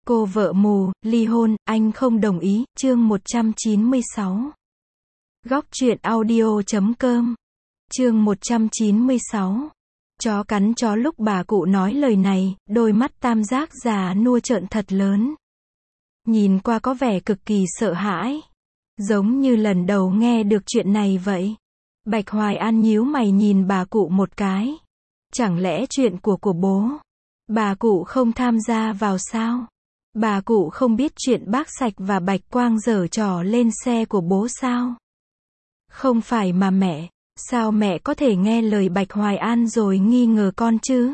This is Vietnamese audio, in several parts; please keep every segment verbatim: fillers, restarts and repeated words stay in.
Cô vợ mù, ly hôn, anh không đồng ý, chương một trăm chín mươi sáu. Góc truyện audio chấm com. Chương một trăm chín mươi sáu. Chó cắn chó. Lúc bà cụ nói lời này, đôi mắt tam giác già nua trợn thật lớn. Nhìn qua có vẻ cực kỳ sợ hãi. Giống như lần đầu nghe được chuyện này vậy. Bạch Hoài An nhíu mày nhìn bà cụ một cái. Chẳng lẽ chuyện của của bố, bà cụ không tham gia vào sao? Bà cụ không biết chuyện bác Sạch và Bạch Quang giở trò lên xe của bố sao? Không phải mà mẹ, sao mẹ có thể nghe lời Bạch Hoài An rồi nghi ngờ con chứ?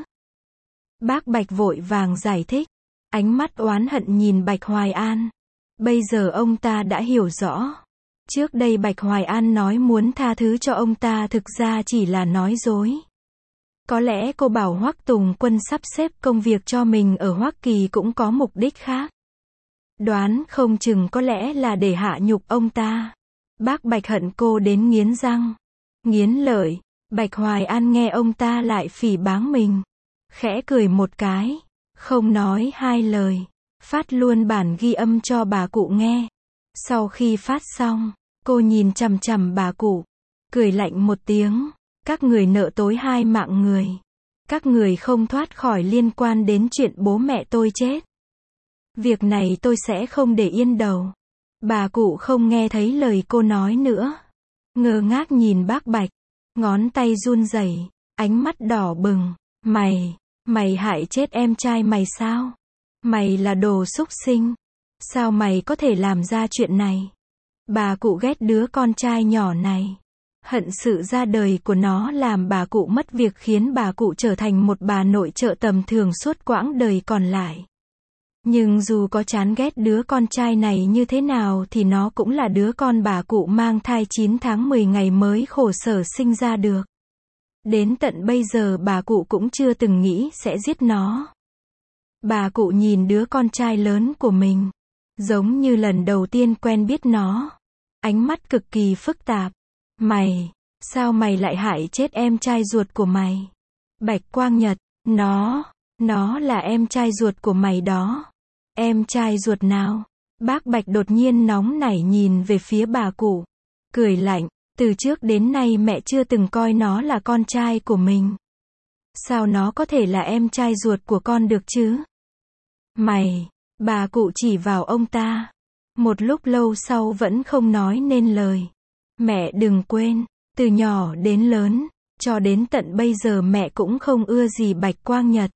Bác Bạch vội vàng giải thích, ánh mắt oán hận nhìn Bạch Hoài An. Bây giờ ông ta đã hiểu rõ. Trước đây Bạch Hoài An nói muốn tha thứ cho ông ta thực ra chỉ là nói dối. Có lẽ cô bảo Hoắc Tùng Quân sắp xếp công việc cho mình ở Hoa Kỳ cũng có mục đích khác. Đoán không chừng có lẽ là để hạ nhục ông ta. Bác Bạch hận cô đến nghiến răng, nghiến lợi. Bạch Hoài An nghe ông ta lại phỉ báng mình, khẽ cười một cái, không nói hai lời, phát luôn bản ghi âm cho bà cụ nghe. Sau khi phát xong, cô nhìn chằm chằm bà cụ, cười lạnh một tiếng. Các người nợ tối hai mạng người. Các người không thoát khỏi liên quan đến chuyện bố mẹ tôi chết. Việc này tôi sẽ không để yên đầu. Bà cụ không nghe thấy lời cô nói nữa. Ngơ ngác nhìn bác Bạch. Ngón tay run rẩy, ánh mắt đỏ bừng. Mày, mày hại chết em trai mày sao? Mày là đồ súc sinh. Sao mày có thể làm ra chuyện này? Bà cụ ghét đứa con trai nhỏ này. Hận sự ra đời của nó làm bà cụ mất việc, khiến bà cụ trở thành một bà nội trợ tầm thường suốt quãng đời còn lại. Nhưng dù có chán ghét đứa con trai này như thế nào thì nó cũng là đứa con bà cụ mang thai chín tháng mười ngày mới khổ sở sinh ra được. Đến tận bây giờ bà cụ cũng chưa từng nghĩ sẽ giết nó. Bà cụ nhìn đứa con trai lớn của mình, giống như lần đầu tiên quen biết nó. Ánh mắt cực kỳ phức tạp. Mày, sao mày lại hại chết em trai ruột của mày? Bạch Quang Nhật, nó, nó là em trai ruột của mày đó. Em trai ruột nào? Bác Bạch đột nhiên nóng nảy nhìn về phía bà cụ, cười lạnh, từ trước đến nay mẹ chưa từng coi nó là con trai của mình. Sao nó có thể là em trai ruột của con được chứ? Mày, bà cụ chỉ vào ông ta. Một lúc lâu sau vẫn không nói nên lời. Mẹ đừng quên, từ nhỏ đến lớn, cho đến tận bây giờ mẹ cũng không ưa gì Bạch Quang Nhật.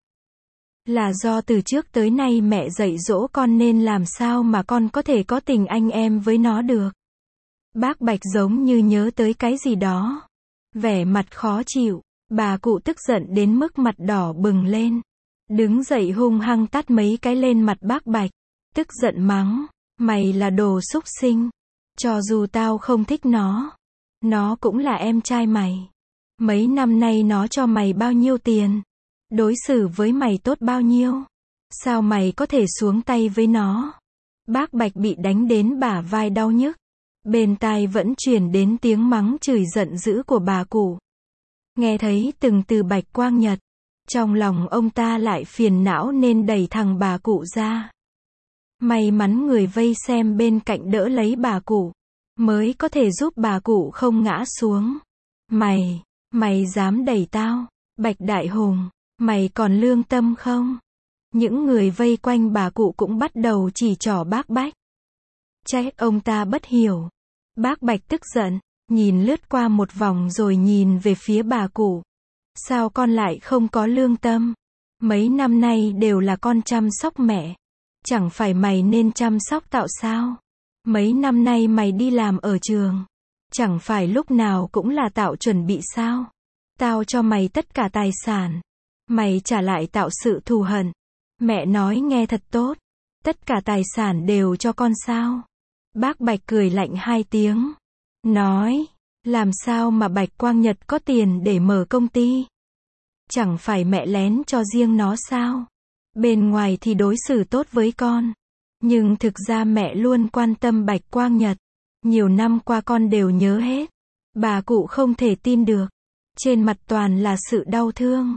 Là do từ trước tới nay mẹ dạy dỗ con nên làm sao mà con có thể có tình anh em với nó được. Bác Bạch giống như nhớ tới cái gì đó. Vẻ mặt khó chịu, bà cụ tức giận đến mức mặt đỏ bừng lên. Đứng dậy hung hăng tát mấy cái lên mặt bác Bạch. Tức giận mắng, mày là đồ súc sinh. Cho dù tao không thích nó, nó cũng là em trai mày. Mấy năm nay nó cho mày bao nhiêu tiền? Đối xử với mày tốt bao nhiêu? Sao mày có thể xuống tay với nó? Bác Bạch bị đánh đến bả vai đau nhức. Bên tai vẫn truyền đến tiếng mắng chửi giận dữ của bà cụ. Nghe thấy từng từ Bạch Quang Nhật, trong lòng ông ta lại phiền não nên đẩy thằng bà cụ ra. May mắn người vây xem bên cạnh đỡ lấy bà cụ, mới có thể giúp bà cụ không ngã xuống. Mày, mày dám đẩy tao? Bạch Đại Hùng, mày còn lương tâm không? Những người vây quanh bà cụ cũng bắt đầu chỉ trỏ bác Bạch. Trách ông ta bất hiểu. Bác Bạch tức giận, nhìn lướt qua một vòng rồi nhìn về phía bà cụ. Sao con lại không có lương tâm? Mấy năm nay đều là con chăm sóc mẹ. Chẳng phải mày nên chăm sóc Tạo sao? Mấy năm nay mày đi làm ở trường, chẳng phải lúc nào cũng là Tạo chuẩn bị sao? Tao cho mày tất cả tài sản, mày trả lại Tạo sự thù hận. Mẹ nói nghe thật tốt, tất cả tài sản đều cho con sao? Bác Bạch cười lạnh hai tiếng, nói, làm sao mà Bạch Quang Nhật có tiền để mở công ty? Chẳng phải mẹ lén cho riêng nó sao? Bên ngoài thì đối xử tốt với con, nhưng thực ra mẹ luôn quan tâm Bạch Quang Nhật. Nhiều năm qua con đều nhớ hết. Bà cụ không thể tin được. Trên mặt toàn là sự đau thương.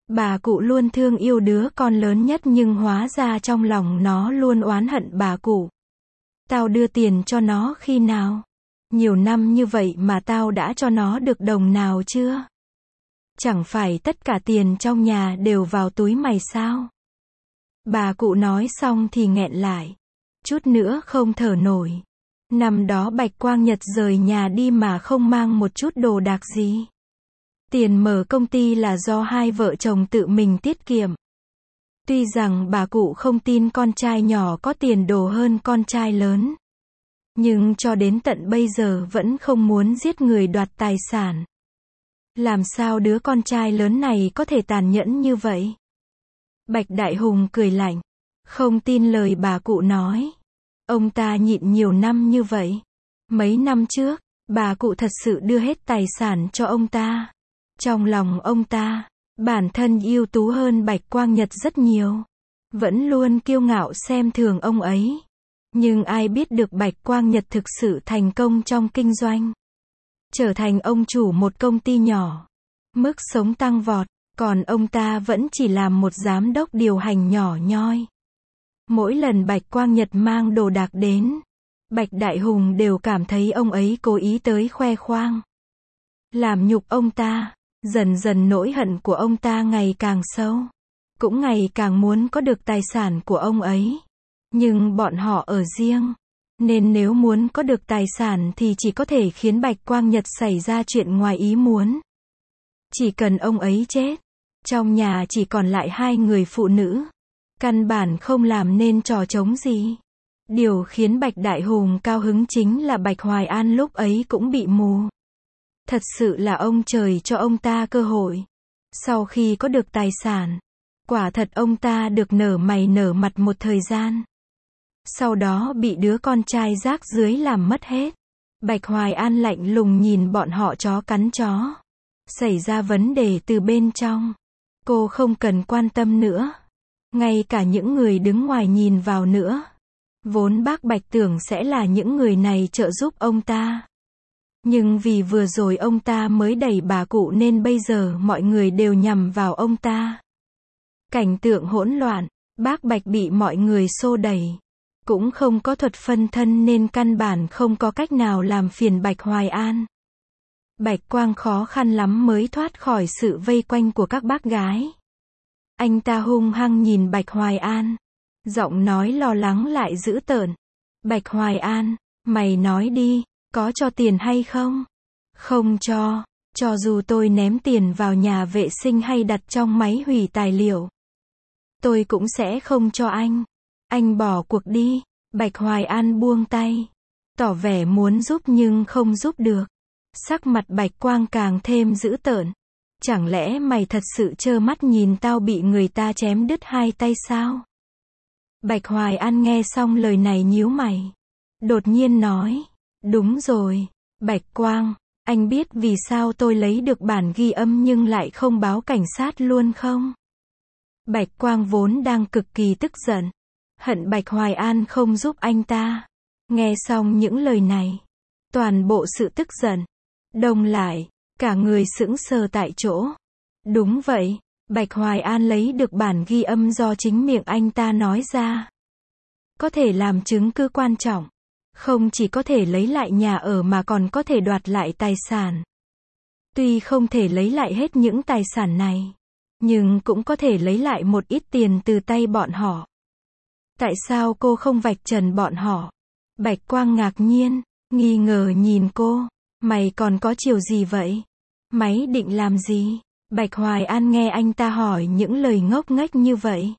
Bà cụ luôn thương yêu đứa con lớn nhất nhưng hóa ra trong lòng nó luôn oán hận bà cụ. Tao đưa tiền cho nó khi nào? Nhiều năm như vậy mà tao đã cho nó được đồng nào chưa? Chẳng phải tất cả tiền trong nhà đều vào túi mày sao? Bà cụ nói xong thì nghẹn lại. Chút nữa không thở nổi. Năm đó Bạch Quang Nhật rời nhà đi mà không mang một chút đồ đạc gì. Tiền mở công ty là do hai vợ chồng tự mình tiết kiệm. Tuy rằng bà cụ không tin con trai nhỏ có tiền đồ hơn con trai lớn. Nhưng cho đến tận bây giờ vẫn không muốn giết người đoạt tài sản. Làm sao đứa con trai lớn này có thể tàn nhẫn như vậy? Bạch Đại Hùng cười lạnh. Không tin lời bà cụ nói. Ông ta nhịn nhiều năm như vậy. Mấy năm trước, bà cụ thật sự đưa hết tài sản cho ông ta. Trong lòng ông ta, bản thân ưu tú hơn Bạch Quang Nhật rất nhiều. Vẫn luôn kiêu ngạo xem thường ông ấy. Nhưng ai biết được Bạch Quang Nhật thực sự thành công trong kinh doanh. Trở thành ông chủ một công ty nhỏ. Mức sống tăng vọt, còn ông ta vẫn chỉ làm một giám đốc điều hành nhỏ nhoi. Mỗi lần Bạch Quang Nhật mang đồ đạc đến, Bạch Đại Hùng đều cảm thấy ông ấy cố ý tới khoe khoang. Làm nhục ông ta, dần dần nỗi hận của ông ta ngày càng sâu. Cũng ngày càng muốn có được tài sản của ông ấy. Nhưng bọn họ ở riêng. Nên nếu muốn có được tài sản thì chỉ có thể khiến Bạch Quang Nhật xảy ra chuyện ngoài ý muốn. Chỉ cần ông ấy chết, trong nhà chỉ còn lại hai người phụ nữ. Căn bản không làm nên trò trống gì. Điều khiến Bạch Đại Hùng cao hứng chính là Bạch Hoài An lúc ấy cũng bị mù. Thật sự là ông trời cho ông ta cơ hội. Sau khi có được tài sản, quả thật ông ta được nở mày nở mặt một thời gian. Sau đó bị đứa con trai rác dưới làm mất hết. Bạch Hoài An lạnh lùng nhìn bọn họ chó cắn chó. Xảy ra vấn đề từ bên trong. Cô không cần quan tâm nữa. Ngay cả những người đứng ngoài nhìn vào nữa. Vốn bác Bạch tưởng sẽ là những người này trợ giúp ông ta. Nhưng vì vừa rồi ông ta mới đẩy bà cụ nên bây giờ mọi người đều nhằm vào ông ta. Cảnh tượng hỗn loạn, bác Bạch bị mọi người xô đẩy. Cũng không có thuật phân thân nên căn bản không có cách nào làm phiền Bạch Hoài An. Bạch Quang khó khăn lắm mới thoát khỏi sự vây quanh của các bác gái. Anh ta hung hăng nhìn Bạch Hoài An. Giọng nói lo lắng lại dữ tợn. Bạch Hoài An, mày nói đi, có cho tiền hay không? Không cho, cho dù tôi ném tiền vào nhà vệ sinh hay đặt trong máy hủy tài liệu. Tôi cũng sẽ không cho anh. Anh bỏ cuộc đi. Bạch Hoài An buông tay. Tỏ vẻ muốn giúp nhưng không giúp được. Sắc mặt Bạch Quang càng thêm dữ tợn. Chẳng lẽ mày thật sự trơ mắt nhìn tao bị người ta chém đứt hai tay sao? Bạch Hoài An nghe xong lời này nhíu mày. Đột nhiên nói. Đúng rồi. Bạch Quang, anh biết vì sao tôi lấy được bản ghi âm nhưng lại không báo cảnh sát luôn không? Bạch Quang vốn đang cực kỳ tức giận. Hận Bạch Hoài An không giúp anh ta. Nghe xong những lời này. Toàn bộ sự tức giận. Đông lại. Cả người sững sờ tại chỗ. Đúng vậy. Bạch Hoài An lấy được bản ghi âm do chính miệng anh ta nói ra. Có thể làm chứng cứ quan trọng. Không chỉ có thể lấy lại nhà ở mà còn có thể đoạt lại tài sản. Tuy không thể lấy lại hết những tài sản này. Nhưng cũng có thể lấy lại một ít tiền từ tay bọn họ. Tại sao cô không vạch trần bọn họ? Bạch Quang ngạc nhiên, nghi ngờ nhìn cô. Mày còn có chiều gì vậy? Mày định làm gì? Bạch Hoài An nghe anh ta hỏi những lời ngốc nghếch như vậy.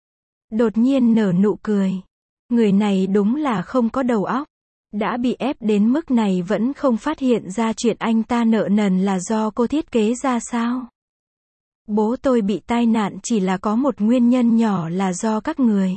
Đột nhiên nở nụ cười. Người này đúng là không có đầu óc. Đã bị ép đến mức này vẫn không phát hiện ra chuyện anh ta nợ nần là do cô thiết kế ra sao? Bố tôi bị tai nạn chỉ là có một nguyên nhân nhỏ là do các người.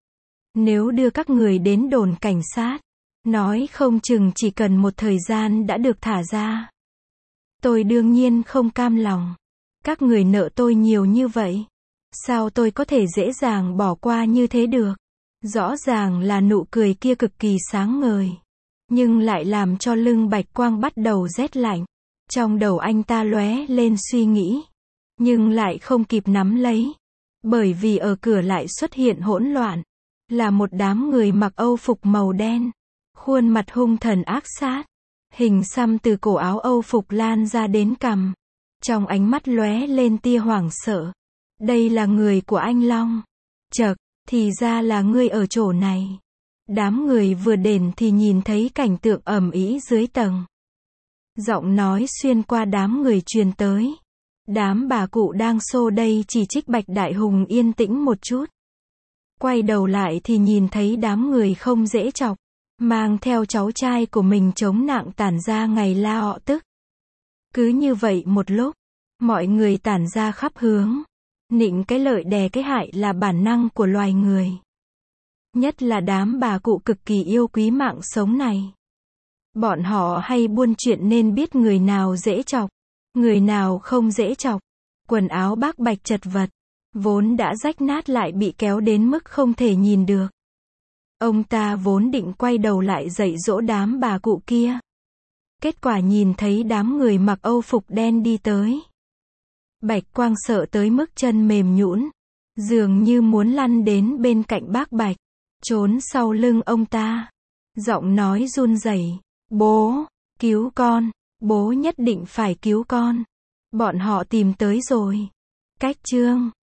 Nếu đưa các người đến đồn cảnh sát, nói không chừng chỉ cần một thời gian đã được thả ra. Tôi đương nhiên không cam lòng. Các người nợ tôi nhiều như vậy. Sao tôi có thể dễ dàng bỏ qua như thế được? Rõ ràng là nụ cười kia cực kỳ sáng ngời. Nhưng lại làm cho lưng Bạch Quang bắt đầu rét lạnh. Trong đầu anh ta lóe lên suy nghĩ. nhưng lại không kịp nắm lấy. Bởi vì ở cửa lại xuất hiện hỗn loạn. Là một đám người mặc âu phục màu đen. Khuôn mặt hung thần ác sát. Hình xăm từ cổ áo âu phục lan ra đến cằm. Trong ánh mắt lóe lên tia hoảng sợ. Đây là người của anh Long. Chậc, thì ra là ngươi ở chỗ này. Đám người vừa đến thì nhìn thấy cảnh tượng ầm ĩ dưới tầng. Giọng nói xuyên qua đám người truyền tới. Đám bà cụ đang xô đây chỉ trích Bạch Đại Hùng yên tĩnh một chút. Quay đầu lại thì nhìn thấy đám người không dễ chọc. Mang theo cháu trai của mình chống nặng tản ra ngày la ọ tức. Cứ như vậy một lúc. Mọi người tản ra khắp hướng. Nịnh cái lợi đè cái hại là bản năng của loài người. Nhất là đám bà cụ cực kỳ yêu quý mạng sống này. Bọn họ hay buôn chuyện nên biết người nào dễ chọc, người nào không dễ chọc. Quần áo bác Bạch chật vật, vốn đã rách nát lại bị kéo đến mức không thể nhìn được. Ông ta vốn định quay đầu lại dạy dỗ đám bà cụ kia. Kết quả nhìn thấy đám người mặc âu phục đen đi tới. Bạch Quang sợ tới mức chân mềm nhũn, dường như muốn lăn đến bên cạnh bác Bạch, trốn sau lưng ông ta. Giọng nói run rẩy, bố, cứu con, bố nhất định phải cứu con. Bọn họ tìm tới rồi. Cách chương